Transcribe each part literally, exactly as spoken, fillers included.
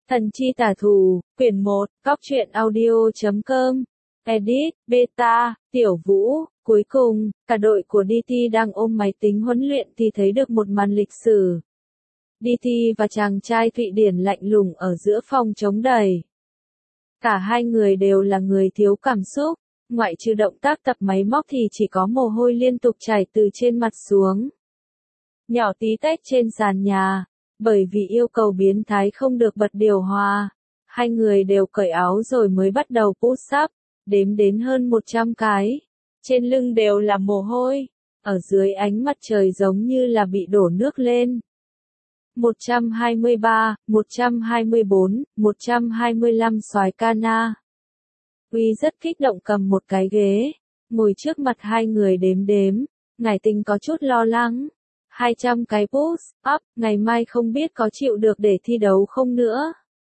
Thần chi tả thủ, quyển một, góc truyện audio chấm com, edit, beta, tiểu vũ, cuối cùng, cả đội của đê tê đang ôm máy tính huấn luyện thì thấy được một màn lịch sử. đê tê và chàng trai Thụy Điển lạnh lùng ở giữa phòng chống đầy. Cả hai người đều là người thiếu cảm xúc, ngoại trừ động tác tập máy móc thì chỉ có mồ hôi liên tục chảy từ trên mặt xuống. Nhỏ tí tách trên sàn nhà. Bởi vì yêu cầu biến thái không được bật điều hòa, hai người đều cởi áo rồi mới bắt đầu push up, đếm đến hơn một trăm cái. Trên lưng đều là mồ hôi, ở dưới ánh mặt trời giống như là bị đổ nước lên. một trăm hai mươi ba, một trăm hai mươi bốn, một trăm hai mươi lăm soái Cana. Uy rất kích động cầm một cái ghế, ngồi trước mặt hai người đếm đếm, Ngải Tình có chút lo lắng. hai trăm cái push up, ngày mai không biết có chịu được để thi đấu không nữa.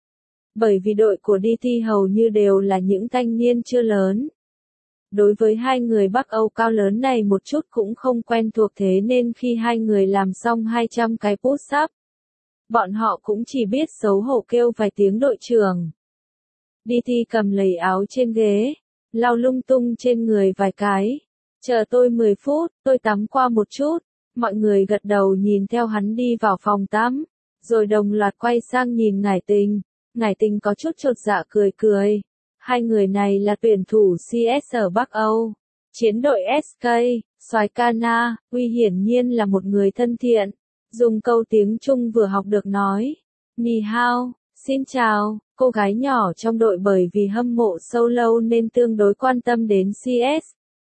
Bởi vì đội của đê tê hầu như đều là những thanh niên chưa lớn. Đối với hai người Bắc Âu cao lớn này một chút cũng không quen thuộc, thế nên khi hai người làm xong hai trăm cái push up, bọn họ cũng chỉ biết xấu hổ kêu vài tiếng đội trưởng. đê tê cầm lấy áo trên ghế, lau lung tung trên người vài cái. Chờ tôi mười phút, tôi tắm qua một chút. Mọi người gật đầu nhìn theo hắn đi vào phòng tắm, rồi đồng loạt quay sang nhìn Ngải Tình. Ngải Tình có chút chột dạ cười cười. Hai người này là tuyển thủ xê ét ở Bắc Âu. Chiến đội ét ca, soái Cana, Uy hiển nhiên là một người thân thiện. Dùng câu tiếng Trung vừa học được nói. Ni hao, xin chào, cô gái nhỏ trong đội bởi vì hâm mộ sâu lâu nên tương đối quan tâm đến xê ét.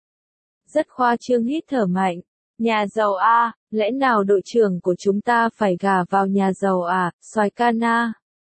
Rất khoa trương hít thở mạnh. Nhà giàu a, lẽ nào đội trưởng của chúng ta phải gả vào nhà giàu à, soái Cana?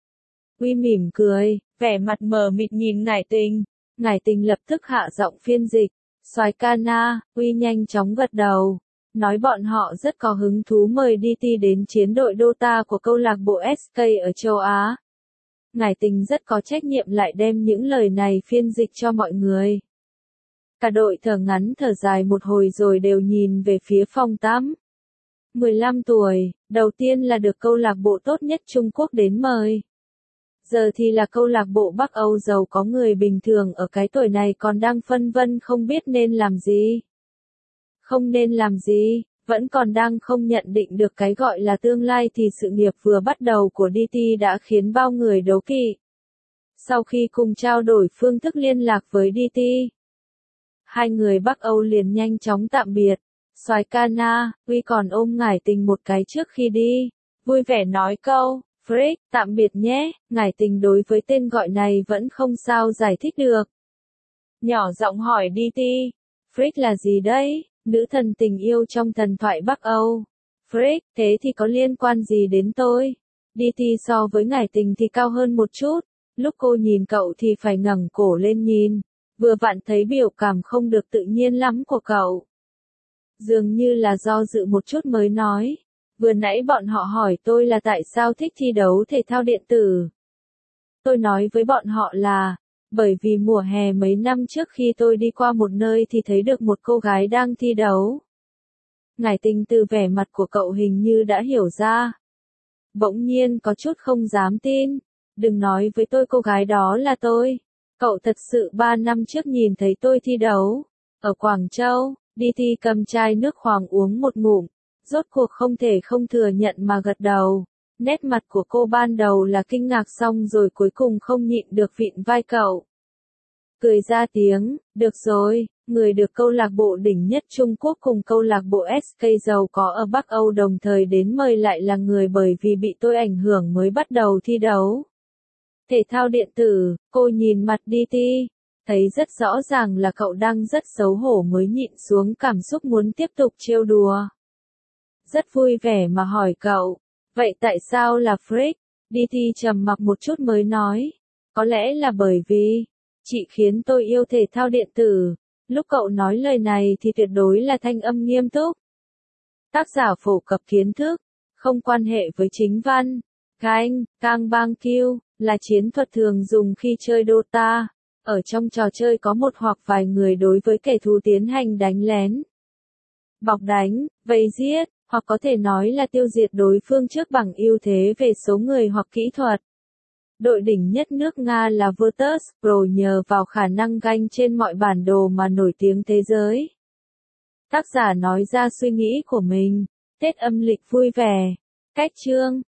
Uy mỉm cười, vẻ mặt mờ mịt nhìn Ngải Tình. Ngải Tình lập tức hạ giọng phiên dịch. Soái Cana, Uy nhanh chóng gật đầu. Nói bọn họ rất có hứng thú mời đê tê đến chiến đội Dota của câu lạc bộ ét ca ở châu Á. Ngải Tình rất có trách nhiệm lại đem những lời này phiên dịch cho mọi người. Cả đội thở ngắn thở dài một hồi rồi đều nhìn về phía phòng tắm. mười lăm tuổi, đầu tiên là được câu lạc bộ tốt nhất Trung Quốc đến mời. Giờ thì là câu lạc bộ Bắc Âu giàu có, người bình thường ở cái tuổi này còn đang phân vân không biết nên làm gì. Không nên làm gì, vẫn còn đang không nhận định được cái gọi là tương lai thì sự nghiệp vừa bắt đầu của đê tê đã khiến bao người đố kỵ. Sau khi cùng trao đổi phương thức liên lạc với đê tê, hai người Bắc Âu liền nhanh chóng tạm biệt. Soái Cana, Uy còn ôm Ngải Tình một cái trước khi đi, vui vẻ nói câu, Frick, tạm biệt nhé. Ngải Tình đối với tên gọi này vẫn không sao giải thích được. Nhỏ giọng hỏi đê tê, Frick là gì đấy? Nữ thần tình yêu trong thần thoại Bắc Âu. Frick, thế thì có liên quan gì đến tôi? đê tê so với Ngải Tình thì cao hơn một chút, lúc cô nhìn cậu thì phải ngẩng cổ lên nhìn. Vừa vặn thấy biểu cảm không được tự nhiên lắm của cậu. Dường như là do dự một chút mới nói. Vừa nãy bọn họ hỏi tôi là tại sao thích thi đấu thể thao điện tử. Tôi nói với bọn họ là, bởi vì mùa hè mấy năm trước khi tôi đi qua một nơi thì thấy được một cô gái đang thi đấu. Ngải Tình từ vẻ mặt của cậu hình như đã hiểu ra. Bỗng nhiên có chút không dám tin. Đừng nói với tôi cô gái đó là tôi. Cậu thật sự ba năm trước nhìn thấy tôi thi đấu. Ở Quảng Châu, đê tê cầm chai nước khoáng uống một ngụm. Rốt cuộc không thể không thừa nhận mà gật đầu. Nét mặt của cô ban đầu là kinh ngạc xong rồi cuối cùng không nhịn được vịn vai cậu. Cười ra tiếng, được rồi, người được câu lạc bộ đỉnh nhất Trung Quốc cùng câu lạc bộ ét ca giàu có ở Bắc Âu đồng thời đến mời lại là người bởi vì bị tôi ảnh hưởng mới bắt đầu thi đấu. Thể thao điện tử, cô nhìn mặt đê tê, thấy rất rõ ràng là cậu đang rất xấu hổ mới nhịn xuống cảm xúc muốn tiếp tục trêu đùa. Rất vui vẻ mà hỏi cậu, vậy tại sao là Frick? đê tê trầm mặc một chút mới nói, có lẽ là bởi vì, chị khiến tôi yêu thể thao điện tử. Lúc cậu nói lời này thì tuyệt đối là thanh âm nghiêm túc. Tác giả phổ cập kiến thức, không quan hệ với chính văn. Canh, Kang Bang Kill, là chiến thuật thường dùng khi chơi Dota. Ở trong trò chơi có một hoặc vài người đối với kẻ thù tiến hành đánh lén, bọc đánh, vây giết, hoặc có thể nói là tiêu diệt đối phương trước bằng ưu thế về số người hoặc kỹ thuật. Đội đỉnh nhất nước Nga là Virtus Pro nhờ vào khả năng ganh trên mọi bản đồ mà nổi tiếng thế giới. Tác giả nói ra suy nghĩ của mình. Tết âm lịch vui vẻ. Cách chương